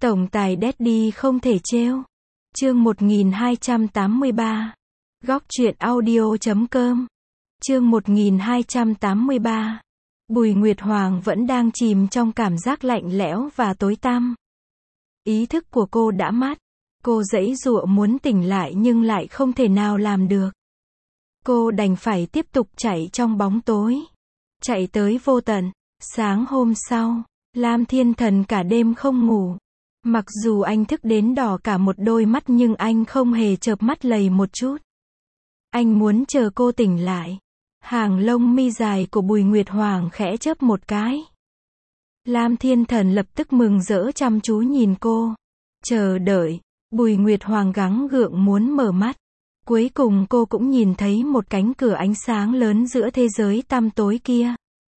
Tổng tài Daddy không thể trêu. Chương 1283. Góc truyện audio.com. Chương 1283. Bùi Nguyệt Hoàng vẫn đang chìm trong cảm giác lạnh lẽo và tối tăm. Ý thức của cô đã mất. Cô giãy giụa muốn tỉnh lại nhưng lại không thể nào làm được. Cô đành phải tiếp tục chạy trong bóng tối. Chạy tới vô tận. Sáng hôm sau, Lam Thiên Thần cả đêm không ngủ. Mặc dù anh thức đến đỏ cả một đôi mắt nhưng anh không hề chợp mắt lầy một chút. Anh muốn chờ cô tỉnh lại. Hàng lông mi dài của Bùi Nguyệt Hoàng khẽ chớp một cái. Lam Thiên Thần lập tức mừng rỡ chăm chú nhìn cô. Chờ đợi. Bùi Nguyệt Hoàng gắng gượng muốn mở mắt. Cuối cùng cô cũng nhìn thấy một cánh cửa ánh sáng lớn giữa thế giới tăm tối kia.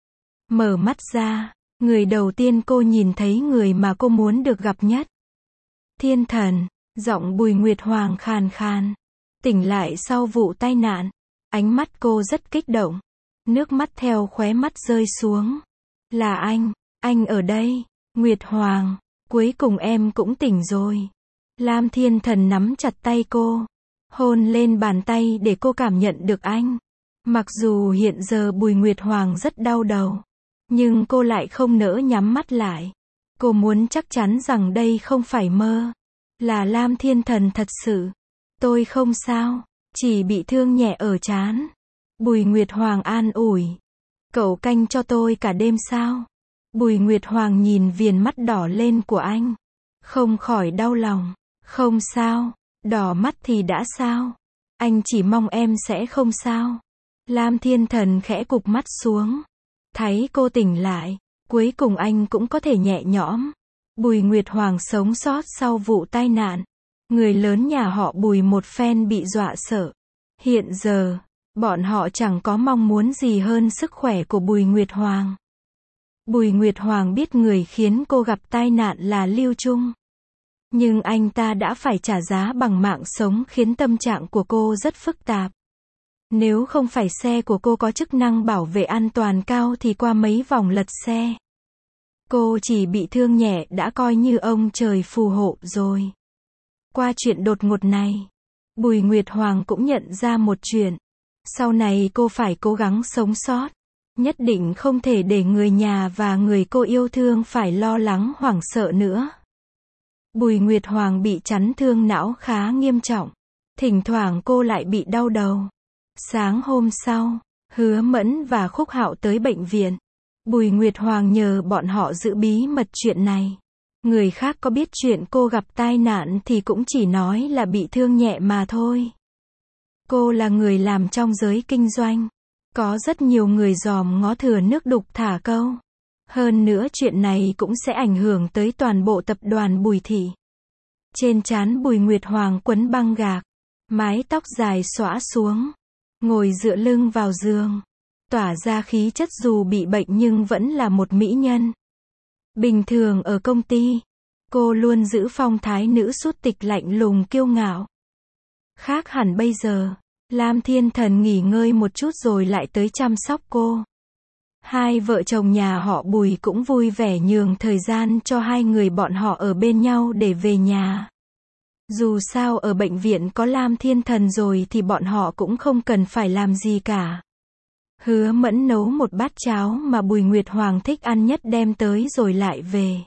Mở mắt ra, người đầu tiên cô nhìn thấy người mà cô muốn được gặp nhất. Thiên Thần, giọng Bùi Nguyệt Hoàng khàn khàn. Tỉnh lại sau vụ tai nạn. Ánh mắt cô rất kích động. Nước mắt theo khóe mắt rơi xuống. Là anh ở đây. Nguyệt Hoàng, cuối cùng em cũng tỉnh rồi. Lam Thiên Thần nắm chặt tay cô. Hôn lên bàn tay để cô cảm nhận được anh. Mặc dù hiện giờ Bùi Nguyệt Hoàng rất đau đầu. Nhưng cô lại không nỡ nhắm mắt lại. Cô muốn chắc chắn rằng đây không phải mơ. Là Lam Thiên Thần thật sự. Tôi không sao. Chỉ bị thương nhẹ ở trán. Bùi Nguyệt Hoàng an ủi. Cậu canh cho tôi cả đêm sao? Bùi Nguyệt Hoàng nhìn viền mắt đỏ lên của anh. Không khỏi đau lòng. Không sao. Đỏ mắt thì đã sao? Anh chỉ mong em sẽ không sao. Lam Thiên Thần khẽ cụp mắt xuống. Thấy cô tỉnh lại. Cuối cùng anh cũng có thể nhẹ nhõm. Bùi Nguyệt Hoàng sống sót sau vụ tai nạn. Người lớn nhà họ Bùi một phen bị dọa sợ. Hiện giờ, bọn họ chẳng có mong muốn gì hơn sức khỏe của Bùi Nguyệt Hoàng. Bùi Nguyệt Hoàng biết người khiến cô gặp tai nạn là Lưu Trung. Nhưng anh ta đã phải trả giá bằng mạng sống khiến tâm trạng của cô rất phức tạp. Nếu không phải xe của cô có chức năng bảo vệ an toàn cao thì qua mấy vòng lật xe. Cô chỉ bị thương nhẹ đã coi như ông trời phù hộ rồi. Qua chuyện đột ngột này, Bùi Nguyệt Hoàng cũng nhận ra một chuyện. Sau này cô phải cố gắng sống sót. Nhất định không thể để người nhà và người cô yêu thương phải lo lắng hoảng sợ nữa. Bùi Nguyệt Hoàng bị chấn thương não khá nghiêm trọng. Thỉnh thoảng cô lại bị đau đầu. Sáng hôm sau, Hứa Mẫn và Khúc Hạo tới bệnh viện. Bùi Nguyệt Hoàng nhờ bọn họ giữ bí mật chuyện này. Người khác có biết chuyện cô gặp tai nạn thì cũng chỉ nói là bị thương nhẹ mà thôi. Cô là người làm trong giới kinh doanh. Có rất nhiều người dòm ngó thừa nước đục thả câu. Hơn nữa chuyện này cũng sẽ ảnh hưởng tới toàn bộ tập đoàn Bùi Thị. Trên trán Bùi Nguyệt Hoàng quấn băng gạc. Mái tóc dài xõa xuống. Ngồi dựa lưng vào giường. Tỏa ra khí chất dù bị bệnh nhưng vẫn là một mỹ nhân. Bình thường ở công ty, cô luôn giữ phong thái nữ sút tịch lạnh lùng kiêu ngạo. Khác hẳn bây giờ, Lam Thiên Thần nghỉ ngơi một chút rồi lại tới chăm sóc cô. Hai vợ chồng nhà họ Bùi cũng vui vẻ nhường thời gian cho hai người bọn họ ở bên nhau để về nhà. Dù sao ở bệnh viện có Lam Thiên Thần rồi thì bọn họ cũng không cần phải làm gì cả. Hứa Mẫn nấu một bát cháo mà Bùi Nguyệt Hoàng thích ăn nhất đem tới rồi lại về.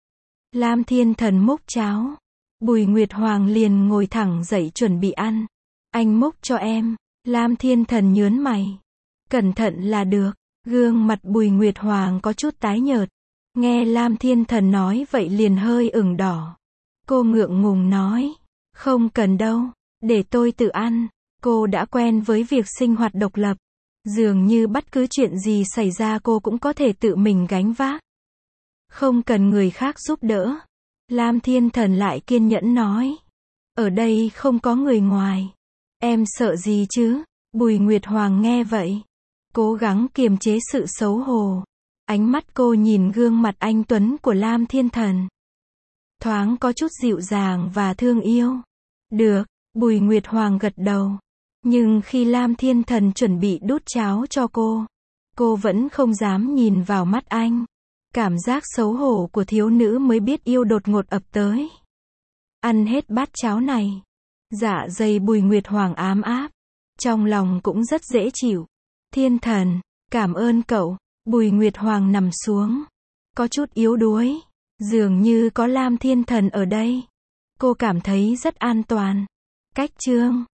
Lam Thiên Thần múc cháo. Bùi Nguyệt Hoàng liền ngồi thẳng dậy chuẩn bị ăn. Anh múc cho em. Lam Thiên Thần nhớn mày. Cẩn thận là được. Gương mặt Bùi Nguyệt Hoàng có chút tái nhợt. Nghe Lam Thiên Thần nói vậy liền hơi ửng đỏ. Cô ngượng ngùng nói. Không cần đâu. Để tôi tự ăn. Cô đã quen với việc sinh hoạt độc lập. Dường như bất cứ chuyện gì xảy ra cô cũng có thể tự mình gánh vác. Không cần người khác giúp đỡ. Lam Thiên Thần lại kiên nhẫn nói. Ở đây không có người ngoài. Em sợ gì chứ? Bùi Nguyệt Hoàng nghe vậy. Cố gắng kiềm chế sự xấu hổ. Ánh mắt cô nhìn gương mặt anh tuấn của Lam Thiên Thần. Thoáng có chút dịu dàng và thương yêu. Được, Bùi Nguyệt Hoàng gật đầu. Nhưng khi Lam Thiên Thần chuẩn bị đút cháo cho cô vẫn không dám nhìn vào mắt anh. Cảm giác xấu hổ của thiếu nữ mới biết yêu đột ngột ập tới. Ăn hết bát cháo này. Dạ dày Bùi Nguyệt Hoàng ám áp. Trong lòng cũng rất dễ chịu. Thiên thần, cảm ơn cậu. Bùi Nguyệt Hoàng nằm xuống. Có chút yếu đuối. Dường như có Lam Thiên Thần ở đây. Cô cảm thấy rất an toàn. Cách chương